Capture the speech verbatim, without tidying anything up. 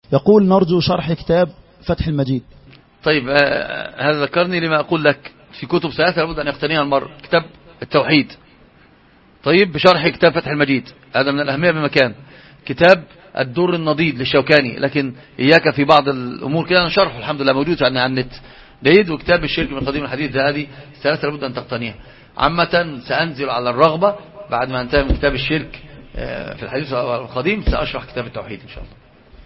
يقول نرجو شرح كتاب فتح المجيد. طيب آه هذا ذكرني لما أقول لك في كتب ثلاثة لابد أن يقتنيها المرء. كتاب التوحيد طيب بشرح كتاب فتح المجيد، هذا من الأهمية بمكان. كتاب الدر النضيد للشوكاني، لكن إياك في بعض الأمور كده نشرحه الحمد لله موجود على النت جيد. وكتاب الشرك من قديم الحديث، هذه الثلاثة لابد أن تقتنيها. عامة سأنزل على الرغبة بعد ما انتهي من كتاب الشرك في الحديث القديم سأشرح كتاب التوحيد إن شاء الله.